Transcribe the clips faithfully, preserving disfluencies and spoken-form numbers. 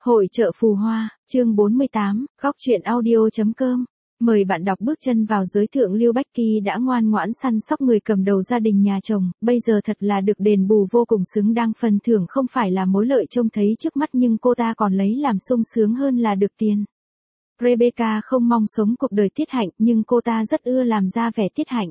Hội chợ phù hoa, chương bốn mươi tám, góc truyện audio.com. Mời bạn đọc bước chân vào giới thượng lưu Bách Kỳ đã ngoan ngoãn săn sóc người cầm đầu gia đình nhà chồng, bây giờ thật là được đền bù vô cùng xứng đáng, phần thưởng không phải là mối lợi trông thấy trước mắt nhưng cô ta còn lấy làm sung sướng hơn là được tiền. Rebecca không mong sống cuộc đời tiết hạnh nhưng cô ta rất ưa làm ra vẻ tiết hạnh.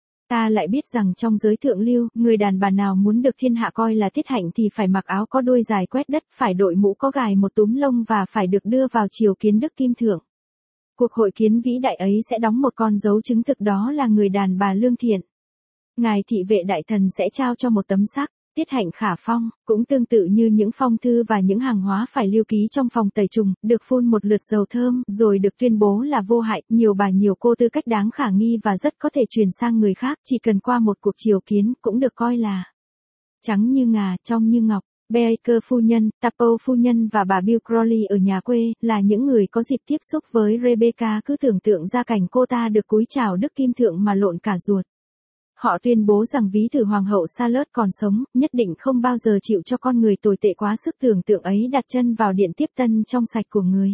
Ta lại biết rằng trong giới thượng lưu, người đàn bà nào muốn được thiên hạ coi là tiết hạnh thì phải mặc áo có đuôi dài quét đất, phải đội mũ có gài một túm lông và phải được đưa vào triều kiến đức kim thượng. Cuộc hội kiến vĩ đại ấy sẽ đóng một con dấu chứng thực đó là người đàn bà lương thiện. Ngài thị vệ đại thần sẽ trao cho một tấm sắc, tiết hạnh khả phong, cũng tương tự như những phong thư và những hàng hóa phải lưu ký trong phòng tẩy trùng, được phun một lượt dầu thơm, rồi được tuyên bố là vô hại, nhiều bà nhiều cô tư cách đáng khả nghi và rất có thể truyền sang người khác, chỉ cần qua một cuộc triều kiến, cũng được coi là trắng như ngà, trong như ngọc. Baker phu nhân, Tapo phu nhân và bà Bill Crawley ở nhà quê, là những người có dịp tiếp xúc với Rebecca, cứ tưởng tượng ra cảnh cô ta được cúi chào đức kim thượng mà lộn cả ruột. Họ tuyên bố rằng ví thử hoàng hậu Charlotte còn sống, nhất định không bao giờ chịu cho con người tồi tệ quá sức tưởng tượng ấy đặt chân vào điện tiếp tân trong sạch của người.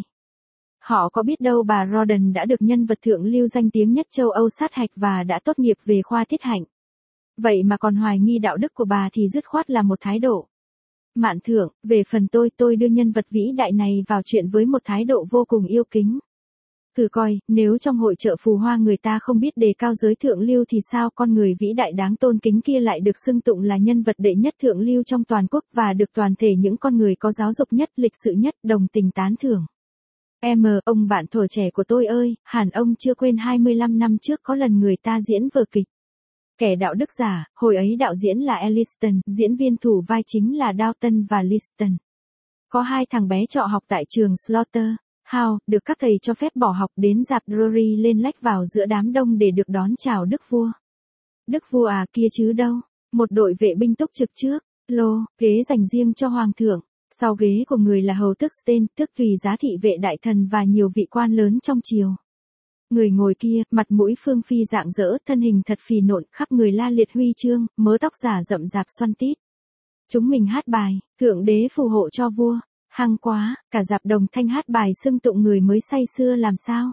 Họ có biết đâu bà Rawdon đã được nhân vật thượng lưu danh tiếng nhất châu Âu sát hạch và đã tốt nghiệp về khoa tiết hạnh. Vậy mà còn hoài nghi đạo đức của bà thì dứt khoát là một thái độ. Mạn thượng, về phần tôi tôi đưa nhân vật vĩ đại này vào chuyện với một thái độ vô cùng yêu kính. Thử coi, nếu trong hội chợ phù hoa người ta không biết đề cao giới thượng lưu thì sao con người vĩ đại đáng tôn kính kia lại được xưng tụng là nhân vật đệ nhất thượng lưu trong toàn quốc và được toàn thể những con người có giáo dục nhất, lịch sự nhất, đồng tình tán thưởng. Em, ông bạn thuở trẻ của tôi ơi, hẳn ông chưa quên hai mươi lăm năm trước có lần người ta diễn vở kịch. Kẻ đạo đức giả, hồi ấy đạo diễn là Elliston, diễn viên thủ vai chính là Dalton và Liston. Có hai thằng bé trọ học tại trường Slaughter House, được các thầy cho phép bỏ học đến dạp Drury lên lách vào giữa đám đông để được đón chào đức vua. Đức vua à kia chứ đâu, một đội vệ binh túc trực trước, lô, ghế dành riêng cho hoàng thượng. Sau ghế của người là hầu tước Stein, tước tùy giá thị vệ đại thần và nhiều vị quan lớn trong triều. Người ngồi kia, mặt mũi phương phi rạng rỡ, thân hình thật phì nộn, khắp người la liệt huy chương, mớ tóc giả rậm rạp xoăn tít. Chúng mình hát bài, thượng đế phù hộ cho vua, hăng quá, cả dạp đồng thanh hát bài xưng tụng người mới say sưa làm sao.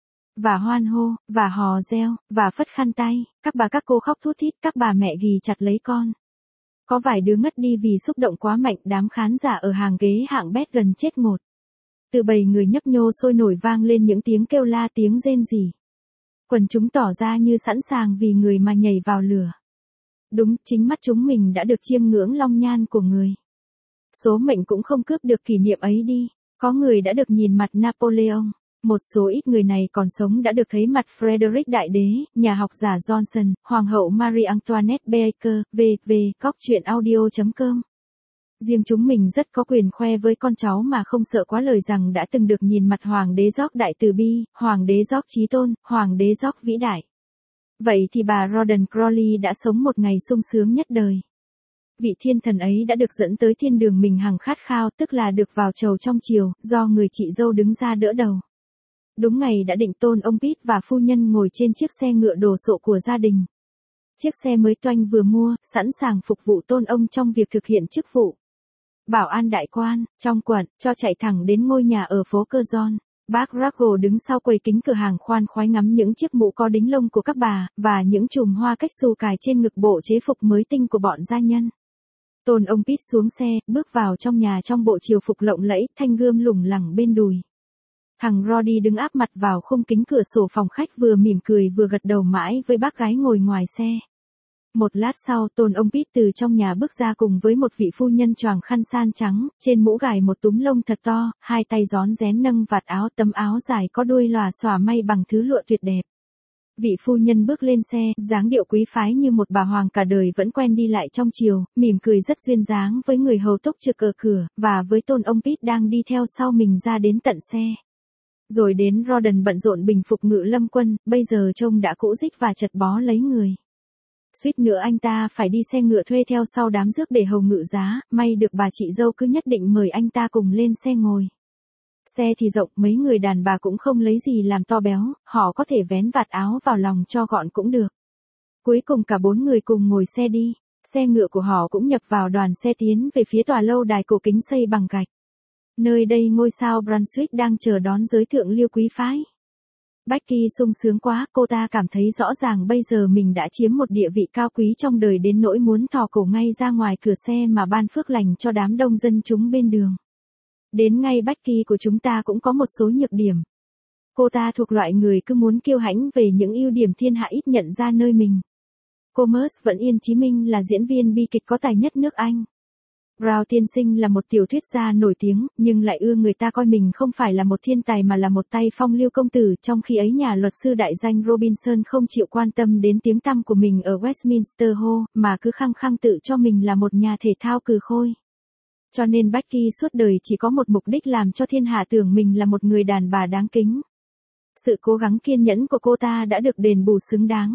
Và hoan hô, và hò reo, và phất khăn tay, các bà các cô khóc thút thít, các bà mẹ ghì chặt lấy con. Có vài đứa ngất đi vì xúc động quá mạnh, đám khán giả ở hàng ghế hạng bét gần chết ngột. Từ bầy người nhấp nhô sôi nổi vang lên những tiếng kêu la, tiếng rên rỉ. Quần chúng tỏ ra như sẵn sàng vì người mà nhảy vào lửa. Đúng, chính mắt chúng mình đã được chiêm ngưỡng long nhan của người. Số mệnh cũng không cướp được kỷ niệm ấy đi. Có người đã được nhìn mặt Napoleon. Một số ít người này còn sống đã được thấy mặt Frederick Đại Đế, nhà học giả Johnson, Hoàng hậu Marie Antoinette Baker, vê vê, góc truyện audio.com. Riêng chúng mình rất có quyền khoe với con cháu mà không sợ quá lời rằng đã từng được nhìn mặt Hoàng đế George Đại Từ Bi, Hoàng đế George Chí Tôn, Hoàng đế George Vĩ Đại. Vậy thì bà Rawdon Crawley đã sống một ngày sung sướng nhất đời. Vị thiên thần ấy đã được dẫn tới thiên đường mình hằng khát khao, tức là được vào chầu trong triều, do người chị dâu đứng ra đỡ đầu. Đúng ngày đã định tôn ông Pitt và phu nhân ngồi trên chiếc xe ngựa đồ sộ của gia đình. Chiếc xe mới toanh vừa mua, sẵn sàng phục vụ tôn ông trong việc thực hiện chức vụ bảo an đại quan, trong quận, cho chạy thẳng đến ngôi nhà ở phố Curzon. Bác Raggle đứng sau quầy kính cửa hàng khoan khoái ngắm những chiếc mũ có đính lông của các bà, và những chùm hoa cách xù cài trên ngực bộ chế phục mới tinh của bọn gia nhân. Tôn ông Pitt xuống xe, bước vào trong nhà trong bộ triều phục lộng lẫy, thanh gươm lủng lẳng bên đùi. Thằng Roddy đứng áp mặt vào khung kính cửa sổ phòng khách vừa mỉm cười vừa gật đầu mãi với bác gái ngồi ngoài xe. Một lát sau, tôn ông Pitt từ trong nhà bước ra cùng với một vị phu nhân choàng khăn san trắng, trên mũ gài một túm lông thật to, hai tay rón rén nâng vạt áo, tấm áo dài có đuôi lòa xòa may bằng thứ lụa tuyệt đẹp. Vị phu nhân bước lên xe, dáng điệu quý phái như một bà hoàng cả đời vẫn quen đi lại trong triều, mỉm cười rất duyên dáng với người hầu túc trực ở cửa, và với tôn ông Pitt đang đi theo sau mình ra đến tận xe. Rồi đến Rawdon bận rộn bình phục ngự lâm quân, bây giờ trông đã cũ rích và chật bó lấy người. Suýt nữa anh ta phải đi xe ngựa thuê theo sau đám rước để hầu ngự giá, may được bà chị dâu cứ nhất định mời anh ta cùng lên xe ngồi. Xe thì rộng, mấy người đàn bà cũng không lấy gì làm to béo, họ có thể vén vạt áo vào lòng cho gọn cũng được. Cuối cùng cả bốn người cùng ngồi xe đi, xe ngựa của họ cũng nhập vào đoàn xe tiến về phía tòa lâu đài cổ kính xây bằng gạch. Nơi đây ngôi sao Brunswick đang chờ đón giới thượng lưu quý phái. Becky sung sướng quá, cô ta cảm thấy rõ ràng bây giờ mình đã chiếm một địa vị cao quý trong đời đến nỗi muốn thò cổ ngay ra ngoài cửa xe mà ban phước lành cho đám đông dân chúng bên đường. Đến ngay Becky của chúng ta cũng có một số nhược điểm. Cô ta thuộc loại người cứ muốn kiêu hãnh về những ưu điểm thiên hạ ít nhận ra nơi mình. Cô Merce vẫn Yên Chí Minh là diễn viên bi kịch có tài nhất nước Anh. Brown tiên sinh là một tiểu thuyết gia nổi tiếng, nhưng lại ưa người ta coi mình không phải là một thiên tài mà là một tay phong lưu công tử, trong khi ấy nhà luật sư đại danh Robinson không chịu quan tâm đến tiếng tăm của mình ở Westminster Hall, mà cứ khăng khăng tự cho mình là một nhà thể thao cừ khôi. Cho nên Becky suốt đời chỉ có một mục đích làm cho thiên hạ tưởng mình là một người đàn bà đáng kính. Sự cố gắng kiên nhẫn của cô ta đã được đền bù xứng đáng.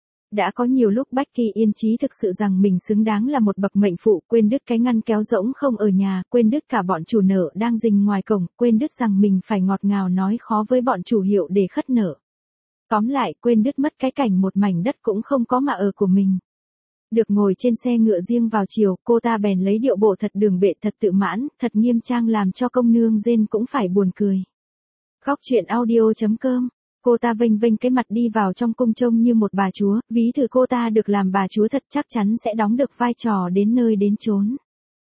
Đã có nhiều lúc Becky yên chí thực sự rằng mình xứng đáng là một bậc mệnh phụ, quên đứt cái ngăn kéo rỗng không ở nhà, quên đứt cả bọn chủ nợ đang rình ngoài cổng, quên đứt rằng mình phải ngọt ngào nói khó với bọn chủ hiệu để khất nợ. Tóm lại, quên đứt mất cái cảnh một mảnh đất cũng không có mà ở của mình. Được ngồi trên xe ngựa riêng vào chiều, cô ta bèn lấy điệu bộ thật đường bệ, thật tự mãn, thật nghiêm trang làm cho công nương Jane cũng phải buồn cười. Góc truyện audio chấm com. Cô ta vênh vênh cái mặt đi vào trong cung trông như một bà chúa, ví thử cô ta được làm bà chúa thật chắc chắn sẽ đóng được vai trò đến nơi đến chốn.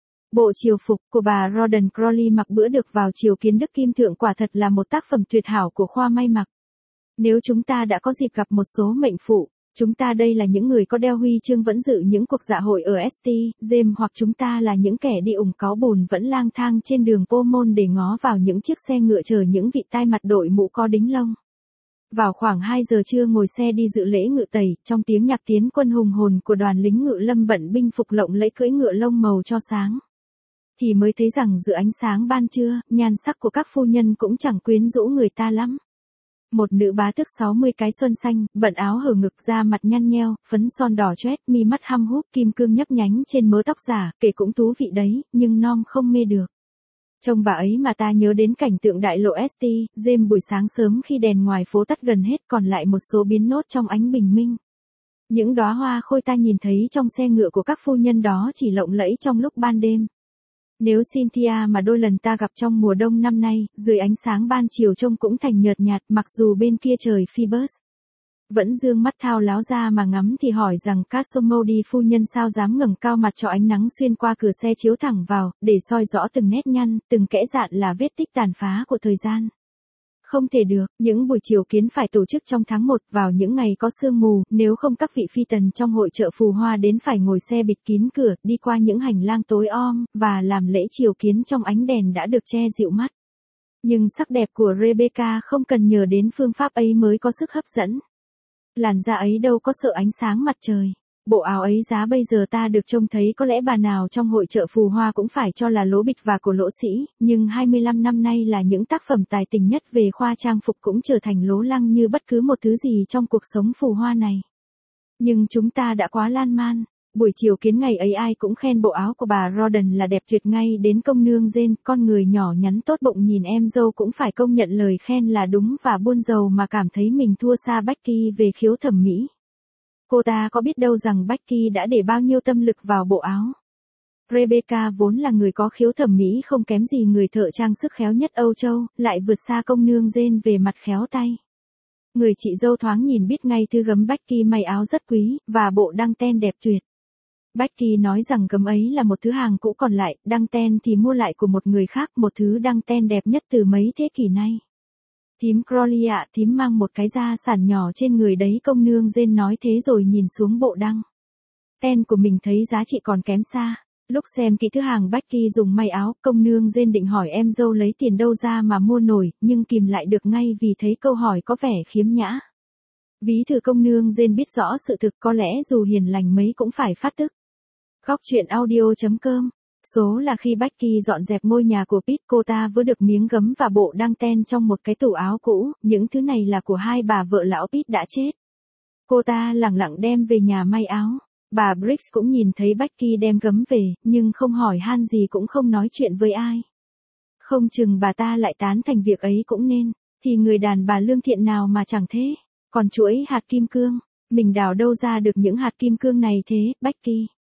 Bộ triều phục của bà Rawdon Crawley mặc bữa được vào triều kiến đức kim thượng quả thật là một tác phẩm tuyệt hảo của khoa may mặc. Nếu chúng ta đã có dịp gặp một số mệnh phụ, chúng ta đây là những người có đeo huy chương vẫn dự những cuộc dạ hội ở ét tê, James, hoặc chúng ta là những kẻ đi ủng có bùn vẫn lang thang trên đường Pomone để ngó vào những chiếc xe ngựa chờ những vị tai mặt đội mũ có đính lông. Vào khoảng hai giờ trưa ngồi xe đi dự lễ ngự tẩy, trong tiếng nhạc tiến quân hùng hồn của đoàn lính ngự lâm bận binh phục lộng lẫy cưỡi ngựa lông màu cho sáng. Thì mới thấy rằng giữa ánh sáng ban trưa, nhan sắc của các phu nhân cũng chẳng quyến rũ người ta lắm. Một nữ bá tước sáu mươi cái xuân xanh, bận áo hở ngực da mặt nhăn nheo, phấn son đỏ chót, mi mắt hăm húp, kim cương nhấp nhánh trên mớ tóc giả, kể cũng thú vị đấy, nhưng non không mê được. Trông bà ấy mà ta nhớ đến cảnh tượng đại lộ ét tê, James buổi sáng sớm khi đèn ngoài phố tắt gần hết còn lại một số biến nốt trong ánh bình minh. Những đóa hoa khôi ta nhìn thấy trong xe ngựa của các phu nhân đó chỉ lộng lẫy trong lúc ban đêm. Nếu Cynthia mà đôi lần ta gặp trong mùa đông năm nay, dưới ánh sáng ban chiều trông cũng thành nhợt nhạt, mặc dù bên kia trời Phoebus vẫn dương mắt thao láo ra mà ngắm, thì hỏi rằng Casomodi phu nhân sao dám ngẩng cao mặt cho ánh nắng xuyên qua cửa xe chiếu thẳng vào, để soi rõ từng nét nhăn, từng kẽ dạn là vết tích tàn phá của thời gian. Không thể được, những buổi chiều kiến phải tổ chức trong tháng một vào những ngày có sương mù, nếu không các vị phi tần trong hội chợ phù hoa đến phải ngồi xe bịt kín cửa, đi qua những hành lang tối om, và làm lễ chiều kiến trong ánh đèn đã được che dịu mắt. Nhưng sắc đẹp của Rebecca không cần nhờ đến phương pháp ấy mới có sức hấp dẫn. Làn da ấy đâu có sợ ánh sáng mặt trời. Bộ áo ấy giá bây giờ ta được trông thấy có lẽ bà nào trong hội chợ phù hoa cũng phải cho là lố bịch và cổ lỗ sĩ, nhưng hai mươi lăm năm nay là những tác phẩm tài tình nhất về khoa trang phục cũng trở thành lố lăng như bất cứ một thứ gì trong cuộc sống phù hoa này. Nhưng chúng ta đã quá lan man. Buổi chiều kiến ngày ấy ai cũng khen bộ áo của bà Rawdon là đẹp tuyệt, ngay đến công nương Jane, con người nhỏ nhắn tốt bụng nhìn em dâu cũng phải công nhận lời khen là đúng và buôn giàu mà cảm thấy mình thua xa Becky về khiếu thẩm mỹ. Cô ta có biết đâu rằng Becky đã để bao nhiêu tâm lực vào bộ áo. Rebecca vốn là người có khiếu thẩm mỹ không kém gì người thợ trang sức khéo nhất Âu Châu, lại vượt xa công nương Jane về mặt khéo tay. Người chị dâu thoáng nhìn biết ngay thư gấm Becky may áo rất quý, và bộ đăng ten đẹp tuyệt. Becky nói rằng gấm ấy là một thứ hàng cũ còn lại, đăng ten thì mua lại của một người khác, một thứ đăng ten đẹp nhất từ mấy thế kỷ nay. Thím Crawley ạ, thím mang một cái gia sản nhỏ trên người đấy, công nương Jane nói thế rồi nhìn xuống bộ đăng ten của mình thấy giá trị còn kém xa. Lúc xem kỹ thứ hàng Becky dùng may áo, công nương Jane định hỏi em dâu lấy tiền đâu ra mà mua nổi, nhưng kìm lại được ngay vì thấy câu hỏi có vẻ khiếm nhã. Ví thử công nương Jane biết rõ sự thực, có lẽ dù hiền lành mấy cũng phải phát tức. Góc truyện audio chấm com. Số là khi Becky dọn dẹp ngôi nhà của Pete, cô ta vừa được miếng gấm và bộ đăng ten trong một cái tủ áo cũ, những thứ này là của hai bà vợ lão Pete đã chết. Cô ta lẳng lặng đem về nhà may áo. Bà Briggs cũng nhìn thấy Becky đem gấm về, nhưng không hỏi han gì cũng không nói chuyện với ai. Không chừng bà ta lại tán thành việc ấy cũng nên, thì người đàn bà lương thiện nào mà chẳng thế. Còn chuỗi hạt kim cương, mình đào đâu ra được những hạt kim cương này thế, Becky?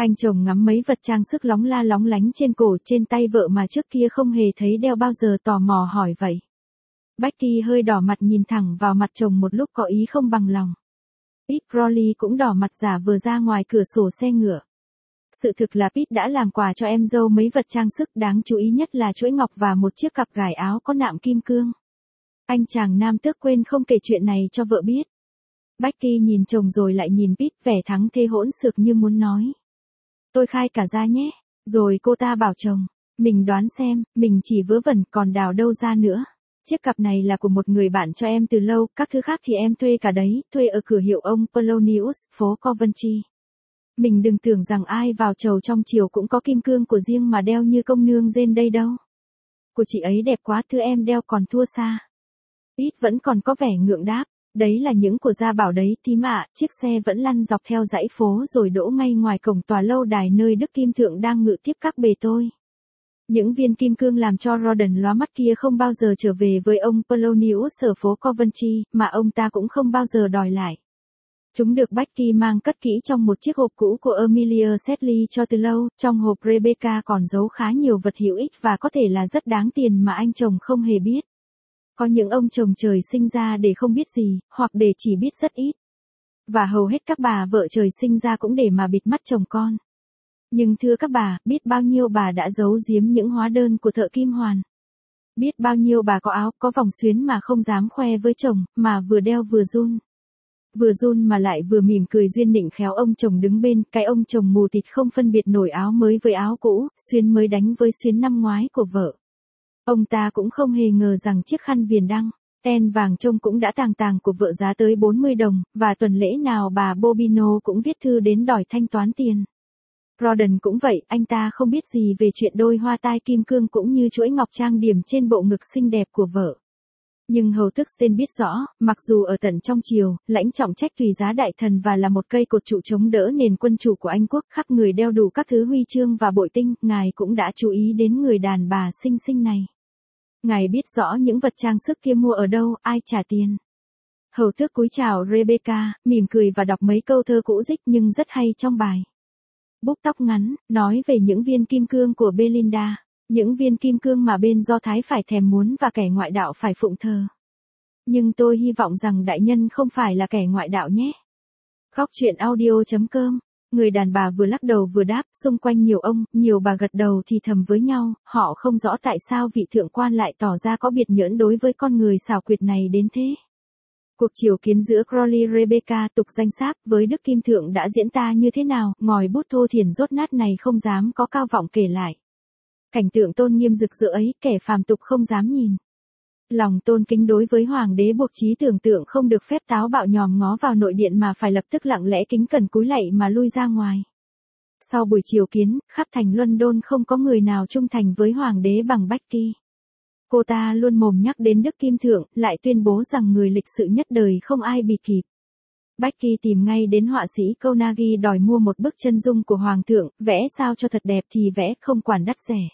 Anh chồng ngắm mấy vật trang sức lóng la lóng lánh trên cổ trên tay vợ mà trước kia không hề thấy đeo bao giờ, tò mò hỏi vậy. Becky hơi đỏ mặt nhìn thẳng vào mặt chồng một lúc có ý không bằng lòng. Pete Crowley cũng đỏ mặt giả vờ ra ngoài cửa sổ xe ngựa. Sự thực là Pete đã làm quà cho em dâu mấy vật trang sức, đáng chú ý nhất là chuỗi ngọc và một chiếc cặp gài áo có nạm kim cương. Anh chàng nam tước quên không kể chuyện này cho vợ biết. Becky nhìn chồng rồi lại nhìn Pete, vẻ thắng thê hỗn xược như muốn nói. Tôi khai cả ra nhé. Rồi cô ta bảo chồng, mình đoán xem, mình chỉ vớ vẩn còn đào đâu ra nữa. Chiếc cặp này là của một người bạn cho em từ lâu, các thứ khác thì em thuê cả đấy, thuê ở cửa hiệu ông Polonius, phố Coventry. Mình đừng tưởng rằng ai vào chầu trong chiều cũng có kim cương của riêng mà đeo như công nương Jane đây đâu. Của chị ấy đẹp quá, thứ em đeo còn thua xa. Pete vẫn còn có vẻ ngượng đáp, đấy là những của gia bảo đấy thím ạ. Chiếc xe vẫn lăn dọc theo dãy phố rồi đỗ ngay ngoài cổng tòa lâu đài nơi Đức Kim Thượng đang ngự tiếp các bề tôi. Những viên kim cương làm cho Rawdon lóa mắt kia không bao giờ trở về với ông Polonius ở phố Coventry, mà ông ta cũng không bao giờ đòi lại. Chúng được Becky mang cất kỹ trong một chiếc hộp cũ của Amelia Sedley cho từ lâu, trong hộp Rebecca còn giấu khá nhiều vật hữu ích và có thể là rất đáng tiền mà anh chồng không hề biết. Có những ông chồng trời sinh ra để không biết gì, hoặc để chỉ biết rất ít. Và hầu hết các bà vợ trời sinh ra cũng để mà bịt mắt chồng con. Nhưng thưa các bà, biết bao nhiêu bà đã giấu giếm những hóa đơn của thợ kim hoàn. Biết bao nhiêu bà có áo, có vòng xuyến mà không dám khoe với chồng, mà vừa đeo vừa run. Vừa run mà lại vừa mỉm cười duyên nịnh khéo ông chồng đứng bên, cái ông chồng mù tịt không phân biệt nổi áo mới với áo cũ, xuyến mới đánh với xuyến năm ngoái của vợ. Ông ta cũng không hề ngờ rằng chiếc khăn viền đăng, ten vàng trông cũng đã tàng tàng của vợ giá tới bốn mươi đồng, và tuần lễ nào bà Bobino cũng viết thư đến đòi thanh toán tiền. Rawdon cũng vậy, anh ta không biết gì về chuyện đôi hoa tai kim cương cũng như chuỗi ngọc trang điểm trên bộ ngực xinh đẹp của vợ. Nhưng hầu tước Sten biết rõ, mặc dù ở tận trong triều, lãnh trọng trách tùy giá đại thần và là một cây cột trụ chống đỡ nền quân chủ của Anh quốc, khắp người đeo đủ các thứ huy chương và bội tinh, ngài cũng đã chú ý đến người đàn bà xinh xinh này. Ngài biết rõ những vật trang sức kia mua ở đâu, ai trả tiền. Hầu tước cúi chào Rebecca, mỉm cười và đọc mấy câu thơ cũ dích nhưng rất hay trong bài. Búp tóc ngắn, nói về những viên kim cương của Belinda. Những viên kim cương mà bên Do Thái phải thèm muốn và kẻ ngoại đạo phải phụng thờ. Nhưng tôi hy vọng rằng đại nhân không phải là kẻ ngoại đạo nhé. Góc truyện audio chấm com. Người đàn bà vừa lắc đầu vừa đáp, xung quanh nhiều ông, nhiều bà gật đầu thì thầm với nhau, họ không rõ tại sao vị thượng quan lại tỏ ra có biệt nhẫn đối với con người xảo quyệt này đến thế. Cuộc triều kiến giữa Crowley Rebecca tục danh sáp với Đức Kim Thượng đã diễn ta như thế nào, ngòi bút thô thiển rốt nát này không dám có cao vọng kể lại. Cảnh tượng tôn nghiêm rực rỡ ấy, kẻ phàm tục không dám nhìn. Lòng tôn kính đối với hoàng đế buộc trí tưởng tượng không được phép táo bạo nhòm ngó vào nội điện mà phải lập tức lặng lẽ kính cẩn cúi lạy mà lui ra ngoài. Sau buổi triều kiến, khắp thành London không có người nào trung thành với hoàng đế bằng Becky. Cô ta luôn mồm nhắc đến Đức Kim Thượng, lại tuyên bố rằng người lịch sự nhất đời không ai bì kịp. Becky tìm ngay đến họa sĩ Carnegie đòi mua một bức chân dung của hoàng thượng, vẽ sao cho thật đẹp thì vẽ, không quản đắt rẻ.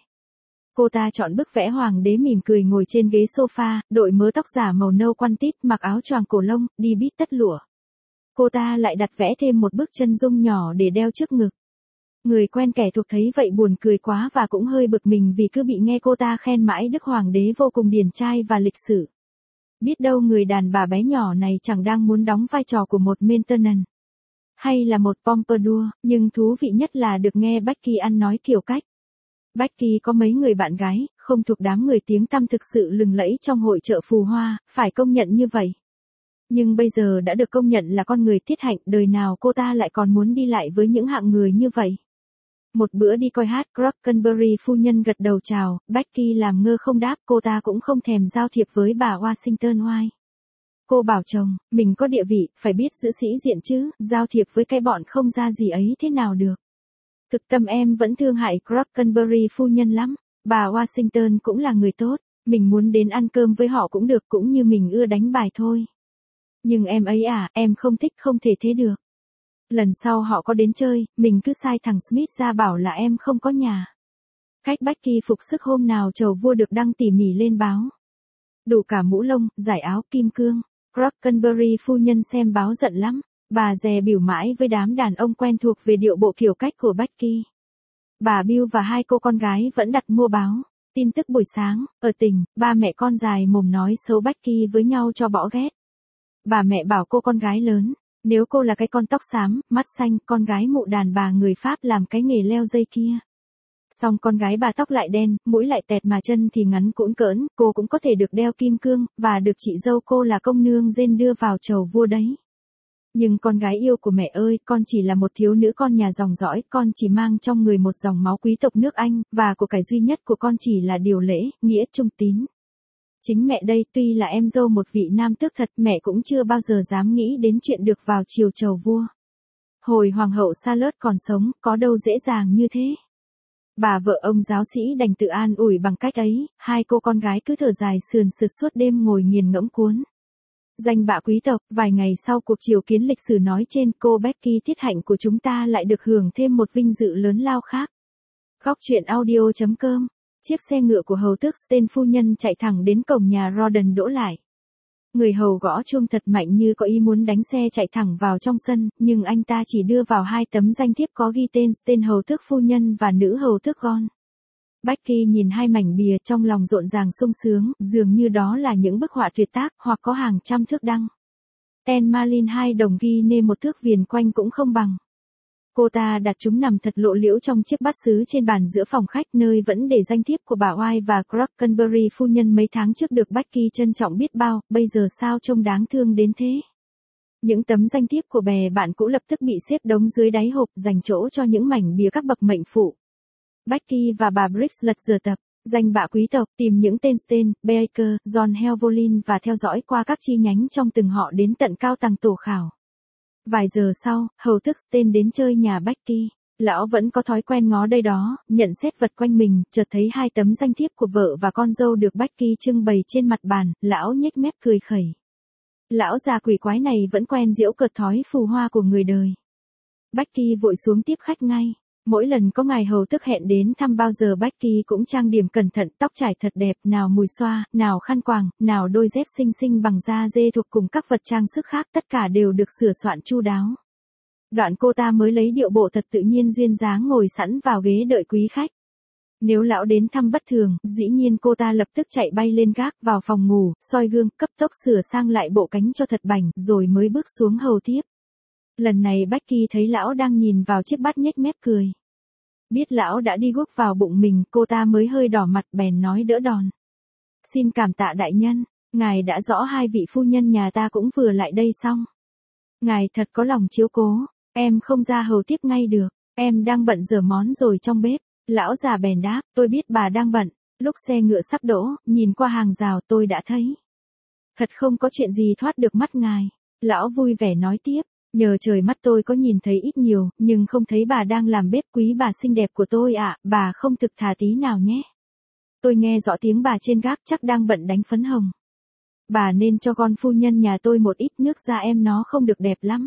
Cô ta chọn bức vẽ hoàng đế mỉm cười ngồi trên ghế sofa, đội mớ tóc giả màu nâu quăn tít, mặc áo choàng cổ lông, đi bít tất lụa. Cô ta lại đặt vẽ thêm một bức chân dung nhỏ để đeo trước ngực. Người quen kẻ thuộc thấy vậy buồn cười quá và cũng hơi bực mình vì cứ bị nghe cô ta khen mãi Đức Hoàng đế vô cùng điển trai và lịch sự. Biết đâu người đàn bà bé nhỏ này chẳng đang muốn đóng vai trò của một Maintenon, hay là một Pompadour, nhưng thú vị nhất là được nghe Becky ăn nói kiểu cách. Becky có mấy người bạn gái, không thuộc đám người tiếng tăm thực sự lừng lẫy trong hội chợ phù hoa, phải công nhận như vậy. Nhưng bây giờ đã được công nhận là con người tiết hạnh, đời nào cô ta lại còn muốn đi lại với những hạng người như vậy. Một bữa đi coi hát, Crockenbury phu nhân gật đầu chào, Becky làm ngơ không đáp, cô ta cũng không thèm giao thiệp với bà Washington White. Cô bảo chồng, mình có địa vị, phải biết giữ sĩ diện chứ, giao thiệp với cái bọn không ra gì ấy thế nào được. Thực tâm em vẫn thương hại Crockenbury phu nhân lắm, bà Washington cũng là người tốt, mình muốn đến ăn cơm với họ cũng được, cũng như mình ưa đánh bài thôi. Nhưng em ấy à, em không thích, không thể thế được. Lần sau họ có đến chơi, mình cứ sai thằng Smith ra bảo là em không có nhà. Cách Becky phục sức hôm nào chầu vua được đăng tỉ mỉ lên báo. Đủ cả mũ lông, giải áo kim cương. Crockenbury phu nhân xem báo giận lắm. Bà dè bỉu mãi với đám đàn ông quen thuộc về điệu bộ kiểu cách của Becky. Bà Bill và hai cô con gái vẫn đặt mua báo. Tin tức buổi sáng, ở tỉnh, ba mẹ con dài mồm nói xấu Becky với nhau cho bỏ ghét. Bà mẹ bảo cô con gái lớn, nếu cô là cái con tóc xám, mắt xanh, con gái mụ đàn bà người Pháp làm cái nghề leo dây kia. Xong con gái bà tóc lại đen, mũi lại tẹt mà chân thì ngắn cũn cỡn, cô cũng có thể được đeo kim cương, và được chị dâu cô là công nương rên đưa vào chầu vua đấy. Nhưng con gái yêu của mẹ ơi, con chỉ là một thiếu nữ con nhà dòng dõi, con chỉ mang trong người một dòng máu quý tộc nước Anh, và của cải duy nhất của con chỉ là điều lễ, nghĩa trung tín. Chính mẹ đây, tuy là em dâu một vị nam tước thật, mẹ cũng chưa bao giờ dám nghĩ đến chuyện được vào chiều chầu vua. Hồi hoàng hậu Charlotte còn sống, có đâu dễ dàng như thế. Bà vợ ông giáo sĩ đành tự an ủi bằng cách ấy, hai cô con gái cứ thở dài sườn sượt suốt đêm ngồi nghiền ngẫm cuốn. Danh bạ quý tộc, vài ngày sau cuộc triều kiến lịch sử nói trên, cô Becky tiết hạnh của chúng ta lại được hưởng thêm một vinh dự lớn lao khác. Góc truyện audio chấm com. Chiếc xe ngựa của hầu tước Stein phu nhân chạy thẳng đến cổng nhà Rawdon đỗ lại. Người hầu gõ chuông thật mạnh như có ý muốn đánh xe chạy thẳng vào trong sân, nhưng anh ta chỉ đưa vào hai tấm danh thiếp có ghi tên Stein hầu tước phu nhân và nữ hầu tước Gon. Becky nhìn hai mảnh bìa trong lòng rộn ràng sung sướng, dường như đó là những bức họa tuyệt tác hoặc có hàng trăm thước đăng. Ten Marlin hai đồng ghi nê một thước viền quanh cũng không bằng. Cô ta đặt chúng nằm thật lộ liễu trong chiếc bát sứ trên bàn giữa phòng khách nơi vẫn để danh thiếp của bà White và Crockenbury phu nhân mấy tháng trước được Becky trân trọng biết bao, bây giờ sao trông đáng thương đến thế. Những tấm danh thiếp của bè bạn cũ lập tức bị xếp đống dưới đáy hộp dành chỗ cho những mảnh bìa các bậc mệnh phụ. Becky và bà Briggs lật dở tập, danh bạ quý tộc, tìm những tên Stein, Baker, John Helvolin và theo dõi qua các chi nhánh trong từng họ đến tận cao tầng tổ khảo. Vài giờ sau, hầu tước Stein đến chơi nhà Becky. Lão vẫn có thói quen ngó đây đó, nhận xét vật quanh mình, chợt thấy hai tấm danh thiếp của vợ và con dâu được Becky trưng bày trên mặt bàn, lão nhếch mép cười khẩy. Lão già quỷ quái này vẫn quen giễu cợt thói phù hoa của người đời. Becky vội xuống tiếp khách ngay. Mỗi lần có ngài hầu tước hẹn đến thăm bao giờ Becky cũng trang điểm cẩn thận, tóc trải thật đẹp, nào mùi xoa, nào khăn quàng, nào đôi dép xinh xinh bằng da dê thuộc cùng các vật trang sức khác, tất cả đều được sửa soạn chu đáo. Đoạn cô ta mới lấy điệu bộ thật tự nhiên duyên dáng ngồi sẵn vào ghế đợi quý khách. Nếu lão đến thăm bất thường, dĩ nhiên cô ta lập tức chạy bay lên gác vào phòng ngủ, soi gương, cấp tốc sửa sang lại bộ cánh cho thật bảnh, rồi mới bước xuống hầu tiếp. Lần này Becky thấy lão đang nhìn vào chiếc bát nhếch mép cười. Biết lão đã đi guốc vào bụng mình, cô ta mới hơi đỏ mặt bèn nói đỡ đòn. Xin cảm tạ đại nhân, ngài đã rõ hai vị phu nhân nhà ta cũng vừa lại đây xong. Ngài thật có lòng chiếu cố, em không ra hầu tiếp ngay được, em đang bận rửa món rồi trong bếp. Lão già bèn đáp, tôi biết bà đang bận. Lúc xe ngựa sắp đỗ, nhìn qua hàng rào tôi đã thấy. Thật không có chuyện gì thoát được mắt ngài. Lão vui vẻ nói tiếp. Nhờ trời mắt tôi có nhìn thấy ít nhiều, nhưng không thấy bà đang làm bếp quý bà xinh đẹp của tôi ạ, à, bà không thực thà tí nào nhé. Tôi nghe rõ tiếng bà trên gác chắc đang bận đánh phấn hồng. Bà nên cho con phu nhân nhà tôi một ít nước da em nó không được đẹp lắm.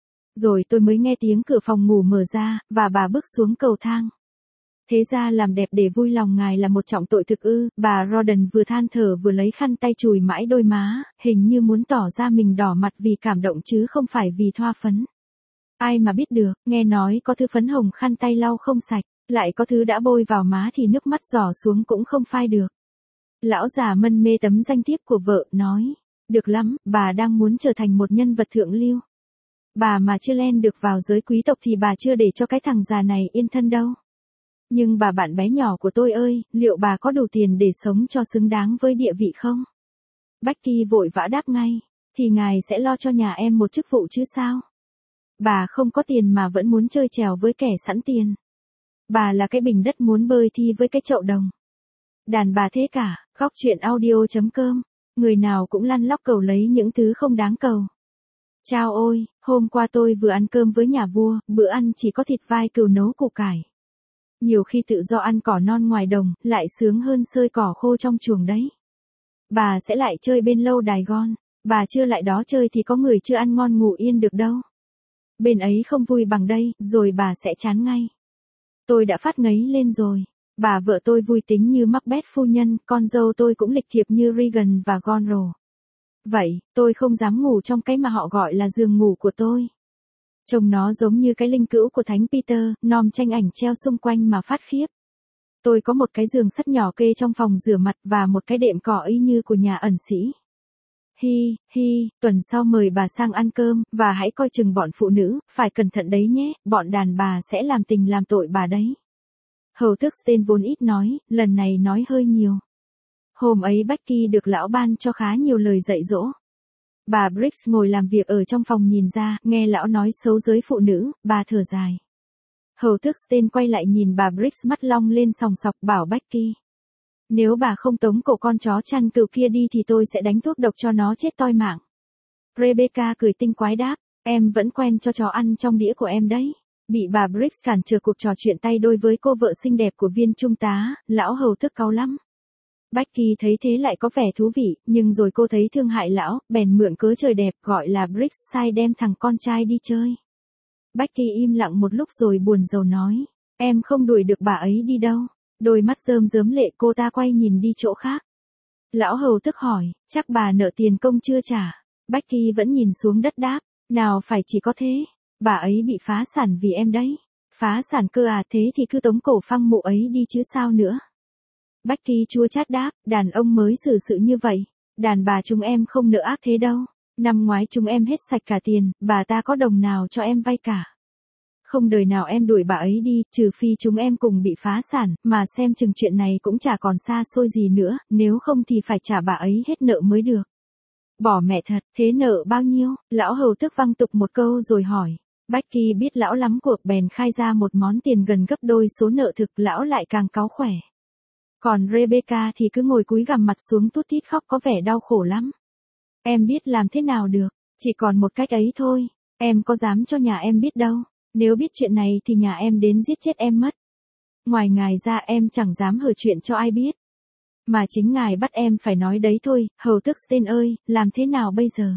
Rồi tôi mới nghe tiếng cửa phòng ngủ mở ra, và bà bước xuống cầu thang. Thế ra làm đẹp để vui lòng ngài là một trọng tội thực ư, bà Rawdon vừa than thở vừa lấy khăn tay chùi mãi đôi má, hình như muốn tỏ ra mình đỏ mặt vì cảm động chứ không phải vì thoa phấn. Ai mà biết được, nghe nói có thứ phấn hồng khăn tay lau không sạch, lại có thứ đã bôi vào má thì nước mắt giỏ xuống cũng không phai được. Lão già mân mê tấm danh thiếp của vợ, nói, được lắm, bà đang muốn trở thành một nhân vật thượng lưu. Bà mà chưa len được vào giới quý tộc thì bà chưa để cho cái thằng già này yên thân đâu. Nhưng bà bạn bé nhỏ của tôi ơi, liệu bà có đủ tiền để sống cho xứng đáng với địa vị không? Becky vội vã đáp ngay, thì ngài sẽ lo cho nhà em một chức vụ chứ sao? Bà không có tiền mà vẫn muốn chơi trèo với kẻ sẵn tiền. Bà là cái bình đất muốn bơi thi với cái chậu đồng. Đàn bà thế cả, góc truyện audio chấm com, người nào cũng lăn lóc cầu lấy những thứ không đáng cầu. Chao ôi, hôm qua tôi vừa ăn cơm với nhà vua, bữa ăn chỉ có thịt vai cừu nấu củ cải. Nhiều khi tự do ăn cỏ non ngoài đồng, lại sướng hơn xơi cỏ khô trong chuồng đấy. Bà sẽ lại chơi bên lâu đài Gon, bà chưa lại đó chơi thì có người chưa ăn ngon ngủ yên được đâu. Bên ấy không vui bằng đây, rồi bà sẽ chán ngay. Tôi đã phát ngấy lên rồi. Bà vợ tôi vui tính như Macbeth phu nhân, con dâu tôi cũng lịch thiệp như Regan và Gonro. Vậy, tôi không dám ngủ trong cái mà họ gọi là giường ngủ của tôi. Trông nó giống như cái linh cữu của Thánh Peter, nom tranh ảnh treo xung quanh mà phát khiếp. Tôi có một cái giường sắt nhỏ kê trong phòng rửa mặt và một cái đệm cỏ y như của nhà ẩn sĩ. Hi, hi, tuần sau mời bà sang ăn cơm, và hãy coi chừng bọn phụ nữ, phải cẩn thận đấy nhé, bọn đàn bà sẽ làm tình làm tội bà đấy. Hầu tước Stein vốn ít nói, lần này nói hơi nhiều. Hôm ấy Becky được lão ban cho khá nhiều lời dạy dỗ. Bà Briggs ngồi làm việc ở trong phòng nhìn ra, nghe lão nói xấu giới phụ nữ, bà thở dài. Hầu tước Stein quay lại nhìn bà Briggs mắt long lên sòng sọc bảo Becky. Nếu bà không tống cổ con chó chăn cừu kia đi thì tôi sẽ đánh thuốc độc cho nó chết toi mạng. Rebecca cười tinh quái đáp, em vẫn quen cho chó ăn trong đĩa của em đấy. Bị bà Briggs cản trở cuộc trò chuyện tay đôi với cô vợ xinh đẹp của viên trung tá, lão hầu tước cáu lắm. Becky thấy thế lại có vẻ thú vị, nhưng rồi cô thấy thương hại lão, bèn mượn cớ trời đẹp gọi là Briggs sai đem thằng con trai đi chơi. Becky im lặng một lúc rồi buồn rầu nói, em không đuổi được bà ấy đi đâu. Đôi mắt rơm rớm lệ cô ta quay nhìn đi chỗ khác. Lão hầu tức hỏi, chắc bà nợ tiền công chưa trả. Becky vẫn nhìn xuống đất đáp, nào phải chỉ có thế. Bà ấy bị phá sản vì em đấy. Phá sản cơ à, thế thì cứ tống cổ phăng mụ ấy đi chứ sao nữa. Becky chua chát đáp, đàn ông mới xử sự như vậy. Đàn bà chúng em không nợ ác thế đâu. Năm ngoái chúng em hết sạch cả tiền, bà ta có đồng nào cho em vay cả. Không đời nào em đuổi bà ấy đi, trừ phi chúng em cùng bị phá sản, mà xem chừng chuyện này cũng chả còn xa xôi gì nữa, nếu không thì phải trả bà ấy hết nợ mới được. Bỏ mẹ thật, thế nợ bao nhiêu? Lão hầu tước văng tục một câu rồi hỏi. Becky biết lão lắm cuộc bèn khai ra một món tiền gần gấp đôi số nợ thực, lão lại càng cáu khỏe. Còn Rebecca thì cứ ngồi cúi gằm mặt xuống tút tít khóc có vẻ đau khổ lắm. Em biết làm thế nào được, chỉ còn một cách ấy thôi, em có dám cho nhà em biết đâu. Nếu biết chuyện này thì nhà em đến giết chết em mất. Ngoài ngài ra em chẳng dám hở chuyện cho ai biết. Mà chính ngài bắt em phải nói đấy thôi, hầu tước Stein ơi, làm thế nào bây giờ?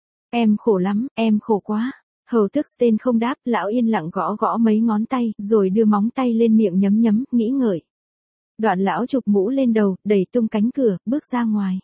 Em khổ lắm, em khổ quá. Hầu tước Stein không đáp, lão yên lặng gõ gõ mấy ngón tay, rồi đưa móng tay lên miệng nhấm nhấm, nghĩ ngợi. Đoạn lão chụp mũ lên đầu, đẩy tung cánh cửa, bước ra ngoài.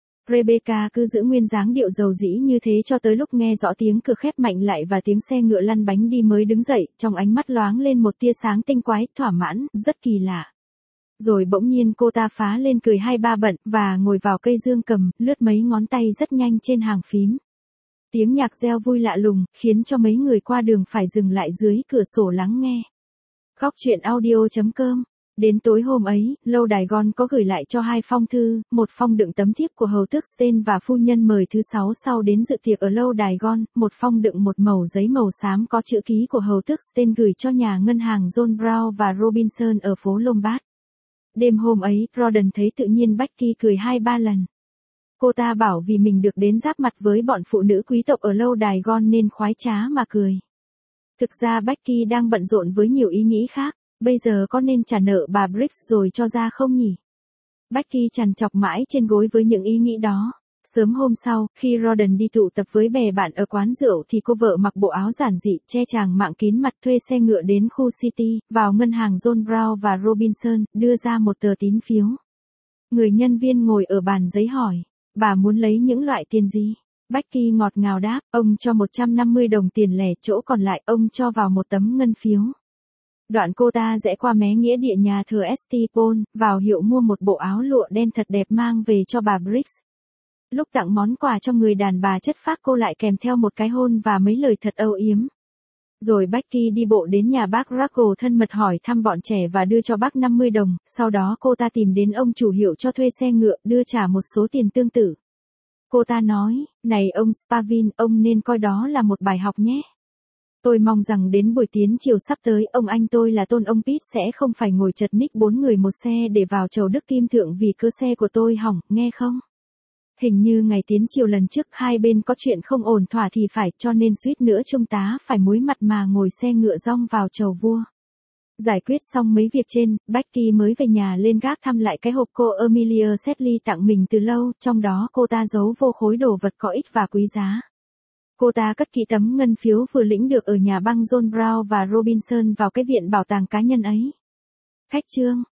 Rebecca cứ giữ nguyên dáng điệu dầu dĩ như thế cho tới lúc nghe rõ tiếng cửa khép mạnh lại và tiếng xe ngựa lăn bánh đi mới đứng dậy, trong ánh mắt loáng lên một tia sáng tinh quái, thỏa mãn, rất kỳ lạ. Rồi bỗng nhiên cô ta phá lên cười hai ba bận, và ngồi vào cây dương cầm, lướt mấy ngón tay rất nhanh trên hàng phím. Tiếng nhạc reo vui lạ lùng, khiến cho mấy người qua đường phải dừng lại dưới cửa sổ lắng nghe. Góc truyện audio chấm com. Đến tối hôm ấy, lâu đài Gon có gửi lại cho hai phong thư, một phong đựng tấm thiếp của hầu tước Stein và phu nhân mời thứ sáu sau đến dự tiệc ở lâu đài Gon, một phong đựng một mẩu giấy màu xám có chữ ký của hầu tước Stein gửi cho nhà ngân hàng John Brown và Robinson ở phố Lombard. Đêm hôm ấy, Rawdon thấy tự nhiên Becky cười hai ba lần. Cô ta bảo vì mình được đến giáp mặt với bọn phụ nữ quý tộc ở lâu đài Gon nên khoái trá mà cười. Thực ra Becky đang bận rộn với nhiều ý nghĩ khác. Bây giờ có nên trả nợ bà Briggs rồi cho ra không nhỉ? Becky trằn trọc mãi trên gối với những ý nghĩ đó. Sớm hôm sau, khi Rawdon đi tụ tập với bè bạn ở quán rượu thì cô vợ mặc bộ áo giản dị, che chàng mạng kín mặt thuê xe ngựa đến khu City, vào ngân hàng John Brown và Robinson, đưa ra một tờ tín phiếu. Người nhân viên ngồi ở bàn giấy hỏi, bà muốn lấy những loại tiền gì? Becky ngọt ngào đáp, ông cho một trăm năm mươi đồng tiền lẻ, chỗ còn lại ông cho vào một tấm ngân phiếu. Đoạn cô ta rẽ qua mé nghĩa địa nhà thờ St. Paul, vào hiệu mua một bộ áo lụa đen thật đẹp mang về cho bà Briggs. Lúc tặng món quà cho người đàn bà chất phác cô lại kèm theo một cái hôn và mấy lời thật âu yếm. Rồi Becky đi bộ đến nhà bác Ruggle thân mật hỏi thăm bọn trẻ và đưa cho bác năm mươi đồng, sau đó cô ta tìm đến ông chủ hiệu cho thuê xe ngựa, đưa trả một số tiền tương tự. Cô ta nói, này ông Spavin, ông nên coi đó là một bài học nhé. Tôi mong rằng đến buổi tiến chiều sắp tới, ông anh tôi là tôn ông Pete sẽ không phải ngồi chật ních bốn người một xe để vào chầu Đức Kim Thượng vì cơ xe của tôi hỏng, nghe không? Hình như ngày tiến chiều lần trước hai bên có chuyện không ổn thỏa thì phải, cho nên suýt nữa trung tá phải muối mặt mà ngồi xe ngựa rong vào chầu vua. Giải quyết xong mấy việc trên, Becky mới về nhà lên gác thăm lại cái hộp cô Amelia Sedley tặng mình từ lâu, trong đó cô ta giấu vô khối đồ vật có ích và quý giá. Cô ta cất kỹ tấm ngân phiếu vừa lĩnh được ở nhà băng John Brown và Robinson vào cái viện bảo tàng cá nhân ấy. Khách chương